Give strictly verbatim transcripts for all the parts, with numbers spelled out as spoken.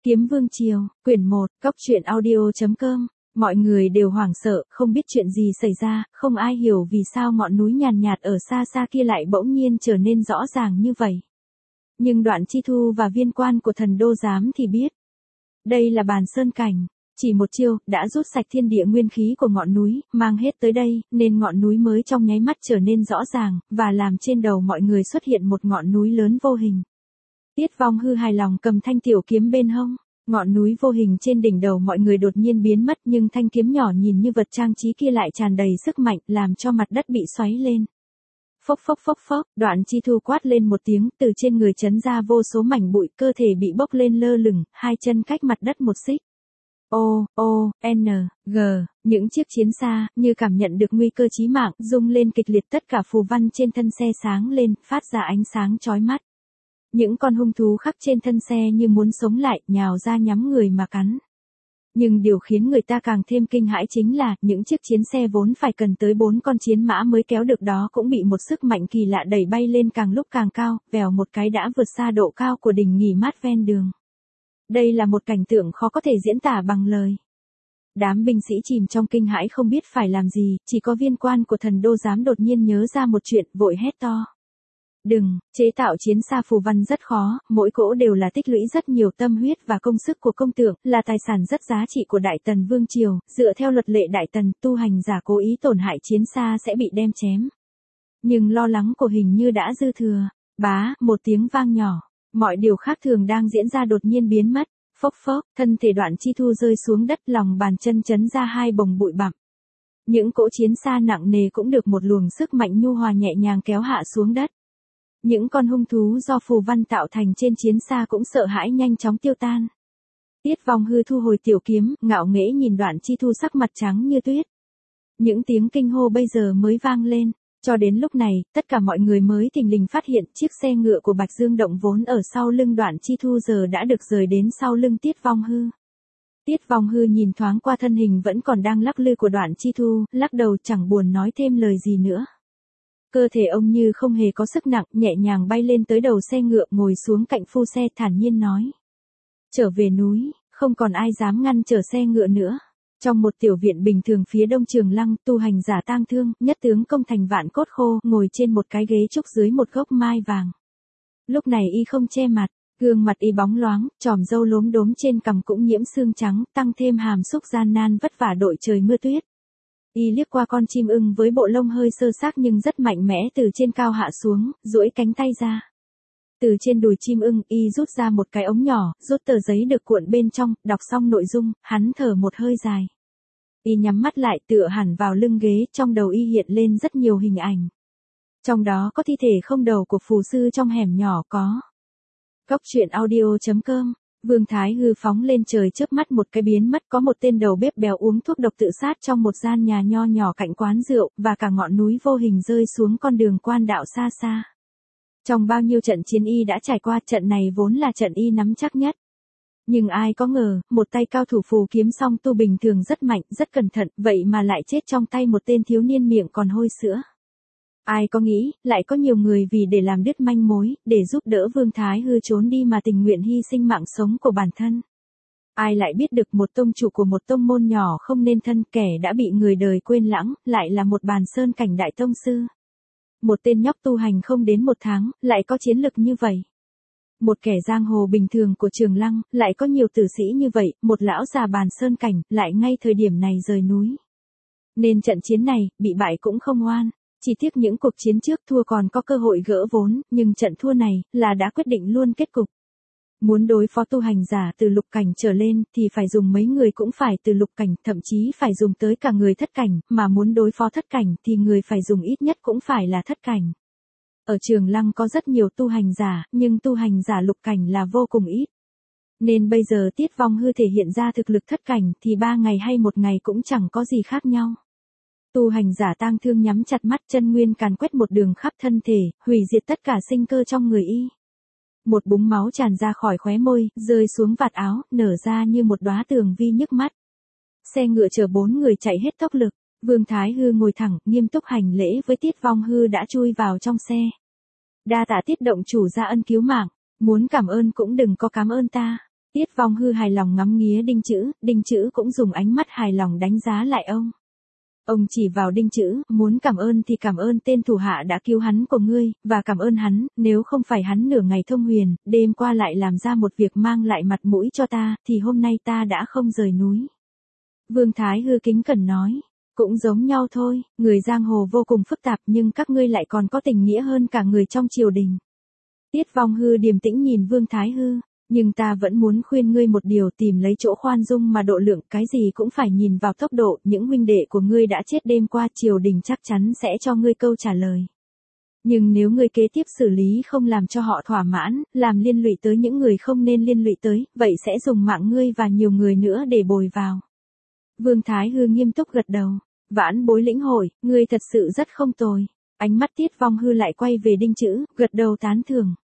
Kiếm Vương Triều, quyển một, cóc truyện audio.com. Mọi người đều hoảng sợ, không biết chuyện gì xảy ra, không ai hiểu vì sao ngọn núi nhàn nhạt ở xa xa kia lại bỗng nhiên trở nên rõ ràng như vậy. Nhưng Đoạn Chi Thu và viên quan của thần đô giám thì biết. Đây là bàn sơn cảnh. Chỉ một chiêu, đã rút sạch thiên địa nguyên khí của ngọn núi, mang hết tới đây, nên ngọn núi mới trong nháy mắt trở nên rõ ràng, và làm trên đầu mọi người xuất hiện một ngọn núi lớn vô hình. Tiết Vong Hư hài lòng cầm thanh tiểu kiếm bên hông. Ngọn núi vô hình trên đỉnh đầu mọi người đột nhiên biến mất, nhưng thanh kiếm nhỏ nhìn như vật trang trí kia lại tràn đầy sức mạnh, làm cho mặt đất bị xoáy lên. Phốc phốc phốc phốc, Đoạn Chi Thu quát lên một tiếng, từ trên người chấn ra vô số mảnh bụi, cơ thể bị bốc lên lơ lửng, hai chân cách mặt đất một xích. O, O, N, G, những chiếc chiến xa, như cảm nhận được nguy cơ chí mạng, rung lên kịch liệt, tất cả phù văn trên thân xe sáng lên, phát ra ánh sáng chói mắt. Những con hung thú khắc trên thân xe như muốn sống lại, nhào ra nhắm người mà cắn. Nhưng điều khiến người ta càng thêm kinh hãi chính là, những chiếc chiến xe vốn phải cần tới bốn con chiến mã mới kéo được đó cũng bị một sức mạnh kỳ lạ đẩy bay lên càng lúc càng cao, vèo một cái đã vượt xa độ cao của đỉnh nghỉ mát ven đường. Đây là một cảnh tượng khó có thể diễn tả bằng lời. Đám binh sĩ chìm trong kinh hãi không biết phải làm gì, chỉ có viên quan của thần đô giám đột nhiên nhớ ra một chuyện, vội hét to. Đừng, chế tạo chiến xa phù văn rất khó, mỗi cỗ đều là tích lũy rất nhiều tâm huyết và công sức của công tượng, là tài sản rất giá trị của Đại Tần Vương Triều, dựa theo luật lệ Đại Tần, tu hành giả cố ý tổn hại chiến xa sẽ bị đem chém. Nhưng lo lắng của hình như đã dư thừa, bá, một tiếng vang nhỏ, mọi điều khác thường đang diễn ra đột nhiên biến mất, phốc phốc, thân thể Đoạn Chi Thu rơi xuống đất, lòng bàn chân chấn ra hai bồng bụi bặm. Những cỗ chiến xa nặng nề cũng được một luồng sức mạnh nhu hòa nhẹ nhàng kéo hạ xuống đất. Những con hung thú do phù văn tạo thành trên chiến xa cũng sợ hãi nhanh chóng tiêu tan. Tiết Vong Hư thu hồi tiểu kiếm, ngạo nghễ nhìn Đoạn Chi Thu sắc mặt trắng như tuyết. Những tiếng kinh hô bây giờ mới vang lên, cho đến lúc này, tất cả mọi người mới thình lình phát hiện chiếc xe ngựa của Bạch Dương Động vốn ở sau lưng Đoạn Chi Thu giờ đã được rời đến sau lưng Tiết Vong Hư. Tiết Vong Hư nhìn thoáng qua thân hình vẫn còn đang lắc lư của Đoạn Chi Thu, lắc đầu chẳng buồn nói thêm lời gì nữa. Cơ thể ông như không hề có sức nặng, nhẹ nhàng bay lên tới đầu xe ngựa, ngồi xuống cạnh phu xe, thản nhiên nói. Trở về núi, không còn ai dám ngăn trở xe ngựa nữa. Trong một tiểu viện bình thường phía đông Trường Lăng, tu hành giả tang thương, nhất tướng Công Thành Vạn Cốt Khô, ngồi trên một cái ghế trúc dưới một gốc mai vàng. Lúc này y không che mặt, gương mặt y bóng loáng, tròm râu lốm đốm trên cằm cũng nhiễm xương trắng, tăng thêm hàm xúc gian nan vất vả đội trời mưa tuyết. Y liếc qua con chim ưng với bộ lông hơi sơ xác nhưng rất mạnh mẽ từ trên cao hạ xuống, duỗi cánh tay ra. Từ trên đùi chim ưng, y rút ra một cái ống nhỏ, rút tờ giấy được cuộn bên trong, đọc xong nội dung, hắn thở một hơi dài. Y nhắm mắt lại, tựa hẳn vào lưng ghế, trong đầu y hiện lên rất nhiều hình ảnh. Trong đó có thi thể không đầu của phù sư trong hẻm nhỏ, có. Cóc truyện audio.com. Vương Thái Hư phóng lên trời chớp mắt một cái biến mất, có một tên đầu bếp béo uống thuốc độc tự sát trong một gian nhà nho nhỏ cạnh quán rượu, và cả ngọn núi vô hình rơi xuống con đường quan đạo xa xa. Trong bao nhiêu trận chiến y đã trải qua, trận này vốn là trận y nắm chắc nhất. Nhưng ai có ngờ, một tay cao thủ phù kiếm song tu bình thường rất mạnh, rất cẩn thận, vậy mà lại chết trong tay một tên thiếu niên miệng còn hôi sữa. Ai có nghĩ, lại có nhiều người vì để làm đứt manh mối, để giúp đỡ Vương Thái Hư trốn đi mà tình nguyện hy sinh mạng sống của bản thân. Ai lại biết được một tông chủ của một tông môn nhỏ không nên thân, kẻ đã bị người đời quên lãng, lại là một bàn sơn cảnh đại tông sư. Một tên nhóc tu hành không đến một tháng, lại có chiến lực như vậy. Một kẻ giang hồ bình thường của Trường Lăng, lại có nhiều tử sĩ như vậy, một lão già bàn sơn cảnh, lại ngay thời điểm này rời núi. Nên trận chiến này, bị bại cũng không oan. Chỉ tiếc những cuộc chiến trước thua còn có cơ hội gỡ vốn, nhưng trận thua này, là đã quyết định luôn kết cục. Muốn đối phó tu hành giả từ lục cảnh trở lên, thì phải dùng mấy người cũng phải từ lục cảnh, thậm chí phải dùng tới cả người thất cảnh, mà muốn đối phó thất cảnh, thì người phải dùng ít nhất cũng phải là thất cảnh. Ở Trường Lăng có rất nhiều tu hành giả, nhưng tu hành giả lục cảnh là vô cùng ít. Nên bây giờ Tiết Vong Hư thể hiện ra thực lực thất cảnh, thì ba ngày hay một ngày cũng chẳng có gì khác nhau. Tu hành giả tang thương nhắm chặt mắt, chân nguyên càn quét một đường khắp thân thể, hủy diệt tất cả sinh cơ trong người y. Một búng máu tràn ra khỏi khóe môi, rơi xuống vạt áo, nở ra như một đóa tường vi nhức mắt. Xe ngựa chở bốn người chạy hết tốc lực, Vương Thái Hư ngồi thẳng, nghiêm túc hành lễ với Tiết Vong Hư đã chui vào trong xe. Đa tạ Tiết động chủ ra ân cứu mạng, muốn cảm ơn cũng đừng có cảm ơn ta. Tiết Vong Hư hài lòng ngắm nghía Đinh Chữ, Đinh Chữ cũng dùng ánh mắt hài lòng đánh giá lại ông. Ông chỉ vào Đinh Chữ, muốn cảm ơn thì cảm ơn tên thủ hạ đã cứu hắn của ngươi, và cảm ơn hắn, nếu không phải hắn nửa ngày thông huyền, đêm qua lại làm ra một việc mang lại mặt mũi cho ta, thì hôm nay ta đã không rời núi. Vương Thái Hư kính cẩn nói, cũng giống nhau thôi, người giang hồ vô cùng phức tạp nhưng các ngươi lại còn có tình nghĩa hơn cả người trong triều đình. Tiết Vong Hư điềm tĩnh nhìn Vương Thái Hư. Nhưng ta vẫn muốn khuyên ngươi một điều, tìm lấy chỗ khoan dung mà độ lượng, cái gì cũng phải nhìn vào tốc độ, những huynh đệ của ngươi đã chết đêm qua, triều đình chắc chắn sẽ cho ngươi câu trả lời. Nhưng nếu ngươi kế tiếp xử lý không làm cho họ thỏa mãn, làm liên lụy tới những người không nên liên lụy tới, vậy sẽ dùng mạng ngươi và nhiều người nữa để bồi vào. Vương Thái Hư nghiêm túc gật đầu, vãn bối lĩnh hội, ngươi thật sự rất không tồi. Ánh mắt Tiết Vong Hư lại quay về Đinh Chữ, gật đầu tán thưởng.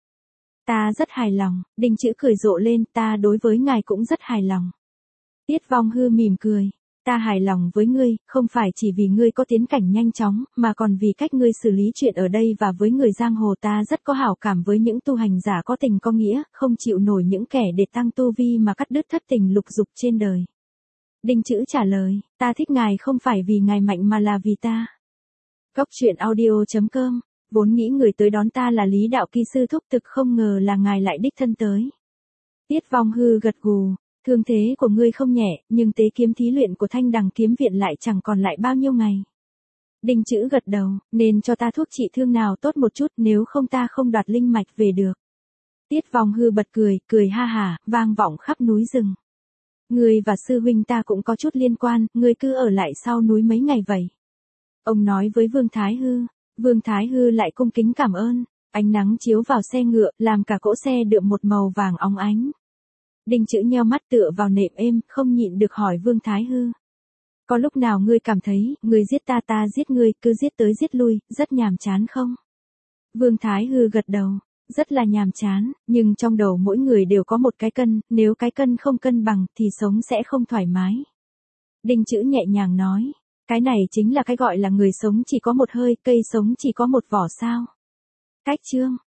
Ta rất hài lòng, Đinh Chữ cười rộ lên, ta đối với ngài cũng rất hài lòng. Tiết Vong Hư mỉm cười, ta hài lòng với ngươi, không phải chỉ vì ngươi có tiến cảnh nhanh chóng, mà còn vì cách ngươi xử lý chuyện ở đây và với người giang hồ. Ta rất có hảo cảm với những tu hành giả có tình có nghĩa, không chịu nổi những kẻ để tăng tu vi mà cắt đứt thất tình lục dục trên đời. Đinh Chữ trả lời, ta thích ngài không phải vì ngài mạnh mà là vì ta. Cốc truyện audio chấm com. Vốn nghĩ người tới đón ta là Lý Đạo Kỳ sư thúc, thực không ngờ là ngài lại đích thân tới. Tiết Vong Hư gật gù, thương thế của ngươi không nhẹ, nhưng tế kiếm thí luyện của Thanh Đằng kiếm viện lại chẳng còn lại bao nhiêu ngày. Đinh Chữ gật đầu, nên cho ta thuốc trị thương nào tốt một chút, nếu không ta không đoạt linh mạch về được. Tiết Vong Hư bật cười, cười ha hả, vang vọng khắp núi rừng. Ngươi và sư huynh ta cũng có chút liên quan, ngươi cứ ở lại sau núi mấy ngày vậy. Ông nói với Vương Thái Hư. Vương Thái Hư lại cung kính cảm ơn, ánh nắng chiếu vào xe ngựa, làm cả cỗ xe đượm một màu vàng óng ánh. Đinh Chữ nheo mắt tựa vào nệm êm, không nhịn được hỏi Vương Thái Hư. Có lúc nào ngươi cảm thấy, ngươi giết ta ta giết ngươi, cứ giết tới giết lui, rất nhàm chán không? Vương Thái Hư gật đầu, rất là nhàm chán, nhưng trong đầu mỗi người đều có một cái cân, nếu cái cân không cân bằng, thì sống sẽ không thoải mái. Đinh Chữ nhẹ nhàng nói. Cái này chính là cái gọi là người sống chỉ có một hơi, cây sống chỉ có một vỏ sao. Cách chương.